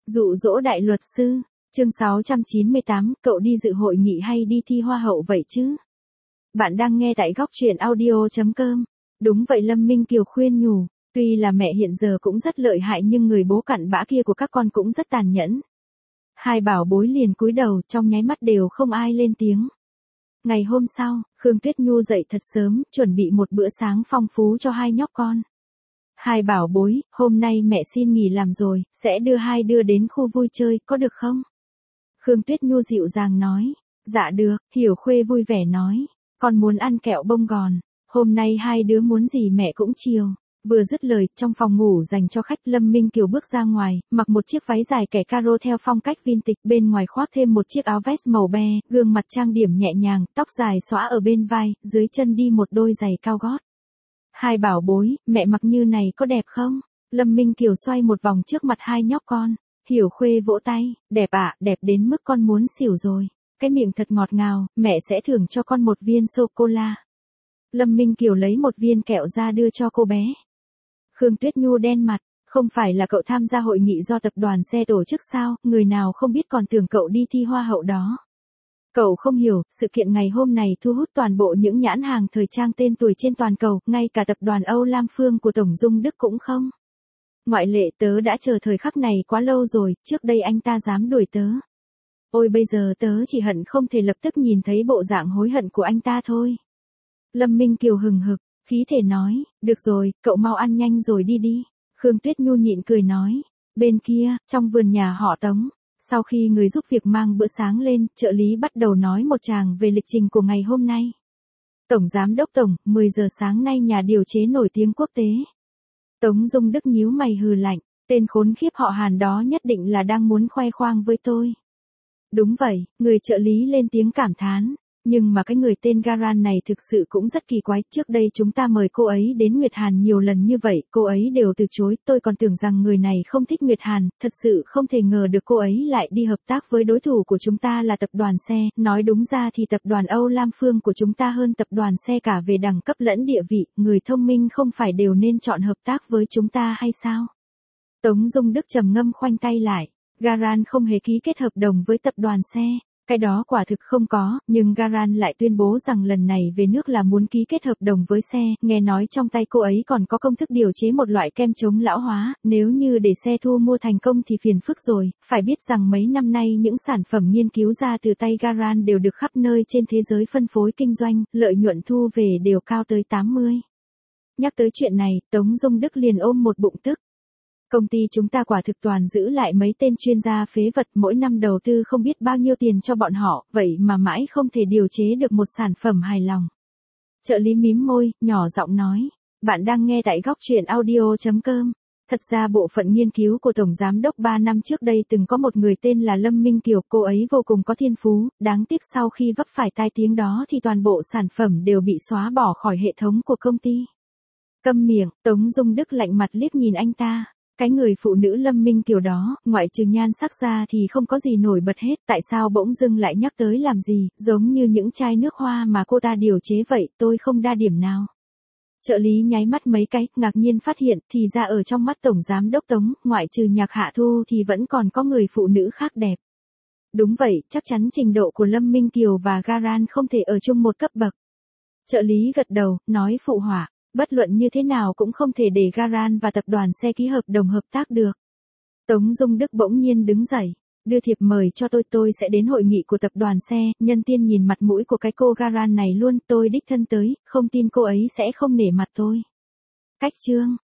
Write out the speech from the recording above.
Dụ dỗ đại luật sư, chương 698, cậu đi dự hội nghị hay đi thi hoa hậu vậy chứ? Bạn đang nghe tại góc truyện audio.com. Đúng vậy, Lâm Minh Kiều khuyên nhủ, tuy là mẹ hiện giờ cũng rất lợi hại nhưng người bố cặn bã kia của các con cũng rất tàn nhẫn. Hai bảo bối liền cúi đầu, trong nháy mắt đều không ai lên tiếng. Ngày hôm sau, Khương Tuyết Nhu dậy thật sớm, chuẩn bị một bữa sáng phong phú cho hai nhóc con. Hai bảo bối, hôm nay mẹ xin nghỉ làm rồi, sẽ đưa hai đứa đến khu vui chơi, có được không? Khương Tuyết Nhu dịu dàng nói. Dạ được, Hiểu Khuê vui vẻ nói. Con muốn ăn kẹo bông gòn. Hôm nay hai đứa muốn gì mẹ cũng chiều. Vừa dứt lời, trong phòng ngủ dành cho khách, Lâm Minh Kiều bước ra ngoài, mặc một chiếc váy dài kẻ caro theo phong cách vintage, bên ngoài khoác thêm một chiếc áo vest màu be, gương mặt trang điểm nhẹ nhàng, tóc dài xõa ở bên vai, dưới chân đi một đôi giày cao gót. Hai bảo bối, mẹ mặc như này có đẹp không? Lâm Minh Kiều xoay một vòng trước mặt hai nhóc con. Hiểu Khuê vỗ tay, đẹp ạ, đẹp đến mức con muốn xỉu rồi. Cái miệng thật ngọt ngào, mẹ sẽ thưởng cho con một viên sô-cô-la. Lâm Minh Kiều lấy một viên kẹo ra đưa cho cô bé. Khương Tuyết Nhu đen mặt, không phải là cậu tham gia hội nghị do tập đoàn xe tổ chức sao, người nào không biết còn tưởng cậu đi thi hoa hậu đó. Cậu không hiểu, sự kiện ngày hôm này thu hút toàn bộ những nhãn hàng thời trang tên tuổi trên toàn cầu, ngay cả tập đoàn Âu Lam Phương của Tổng Dung Đức cũng không. Ngoại lệ, tớ đã chờ thời khắc này quá lâu rồi, trước đây anh ta dám đuổi tớ. Ôi bây giờ tớ chỉ hận không thể lập tức nhìn thấy bộ dạng hối hận của anh ta thôi. Lâm Minh Kiều hừng hực, khí thể nói, được rồi, cậu mau ăn nhanh rồi đi đi. Khương Tuyết Nhu nhịn cười nói, bên kia, trong vườn nhà họ Tống. Sau khi người giúp việc mang bữa sáng lên, trợ lý bắt đầu nói một tràng về lịch trình của ngày hôm nay. Tổng Giám đốc Tổng, 10 giờ sáng nay nhà điều chế nổi tiếng quốc tế. Tống Dung Đức nhíu mày hừ lạnh, tên khốn khiếp họ Hàn đó nhất định là đang muốn khoe khoang với tôi. Đúng vậy, người trợ lý lên tiếng cảm thán. Nhưng mà cái người tên Garan này thực sự cũng rất kỳ quái, trước đây chúng ta mời cô ấy đến Nguyệt Hàn nhiều lần như vậy, cô ấy đều từ chối, tôi còn tưởng rằng người này không thích Nguyệt Hàn, thật sự không thể ngờ được cô ấy lại đi hợp tác với đối thủ của chúng ta là tập đoàn xe, nói đúng ra thì tập đoàn Âu Lam Phương của chúng ta hơn tập đoàn xe cả về đẳng cấp lẫn địa vị, người thông minh không phải đều nên chọn hợp tác với chúng ta hay sao? Tống Dung Đức trầm ngâm khoanh tay lại, Garan không hề ký kết hợp đồng với tập đoàn xe. Cái đó quả thực không có, nhưng Garan lại tuyên bố rằng lần này về nước là muốn ký kết hợp đồng với xe, nghe nói trong tay cô ấy còn có công thức điều chế một loại kem chống lão hóa, nếu như để xe thu mua thành công thì phiền phức rồi, phải biết rằng mấy năm nay những sản phẩm nghiên cứu ra từ tay Garan đều được khắp nơi trên thế giới phân phối kinh doanh, lợi nhuận thu về đều cao tới 80. Nhắc tới chuyện này, Tống Dung Đức liền ôm một bụng tức. Công ty chúng ta quả thực toàn giữ lại mấy tên chuyên gia phế vật, mỗi năm đầu tư không biết bao nhiêu tiền cho bọn họ, vậy mà mãi không thể điều chế được một sản phẩm hài lòng. Trợ lý mím môi, nhỏ giọng nói, bạn đang nghe tại góc truyện audio.com. Thật ra bộ phận nghiên cứu của Tổng Giám đốc 3 năm trước đây từng có một người tên là Lâm Minh Kiều, cô ấy vô cùng có thiên phú, đáng tiếc sau khi vấp phải tai tiếng đó thì toàn bộ sản phẩm đều bị xóa bỏ khỏi hệ thống của công ty. Câm miệng, Tống Dung Đức lạnh mặt liếc nhìn anh ta. Cái người phụ nữ Lâm Minh Kiều đó, ngoại trừ nhan sắc ra thì không có gì nổi bật hết, tại sao bỗng dưng lại nhắc tới làm gì, giống như những chai nước hoa mà cô ta điều chế vậy, tôi không đa điểm nào. Trợ lý nháy mắt mấy cái, ngạc nhiên phát hiện, thì ra ở trong mắt Tổng Giám đốc Tống, ngoại trừ Nhạc Hạ Thu thì vẫn còn có người phụ nữ khác đẹp. Đúng vậy, chắc chắn trình độ của Lâm Minh Kiều và Garan không thể ở chung một cấp bậc. Trợ lý gật đầu, nói phụ họa. Bất luận như thế nào cũng không thể để Garan và tập đoàn xe ký hợp đồng hợp tác được. Tống Dung Đức bỗng nhiên đứng dậy, đưa thiệp mời cho tôi sẽ đến hội nghị của tập đoàn xe, nhân tiên nhìn mặt mũi của cái cô Garan này luôn, tôi đích thân tới, không tin cô ấy sẽ không nể mặt tôi. Cách chương